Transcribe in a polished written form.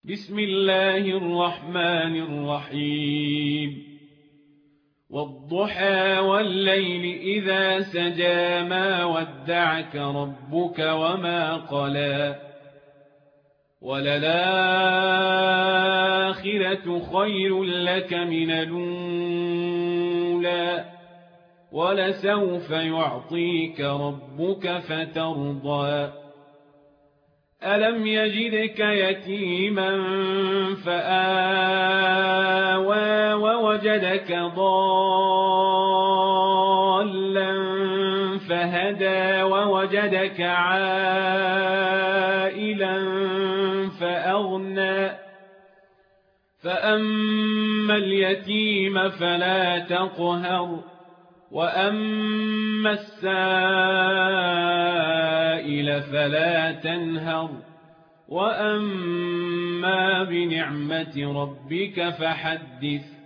بسم الله الرحمن الرحيم والضحى والليل إذا سجى ما ودعك ربك وما قلى وللآخرة خير لك من الأولى ولسوف يعطيك ربك فترضى ألم يجدك يتيما فآوى ووجدك ضالا فهدى ووجدك عائلا فأغنى فأما اليتيم فلا تقهر وأما السائل فلا تنهر وأما بنعمة ربك فحدث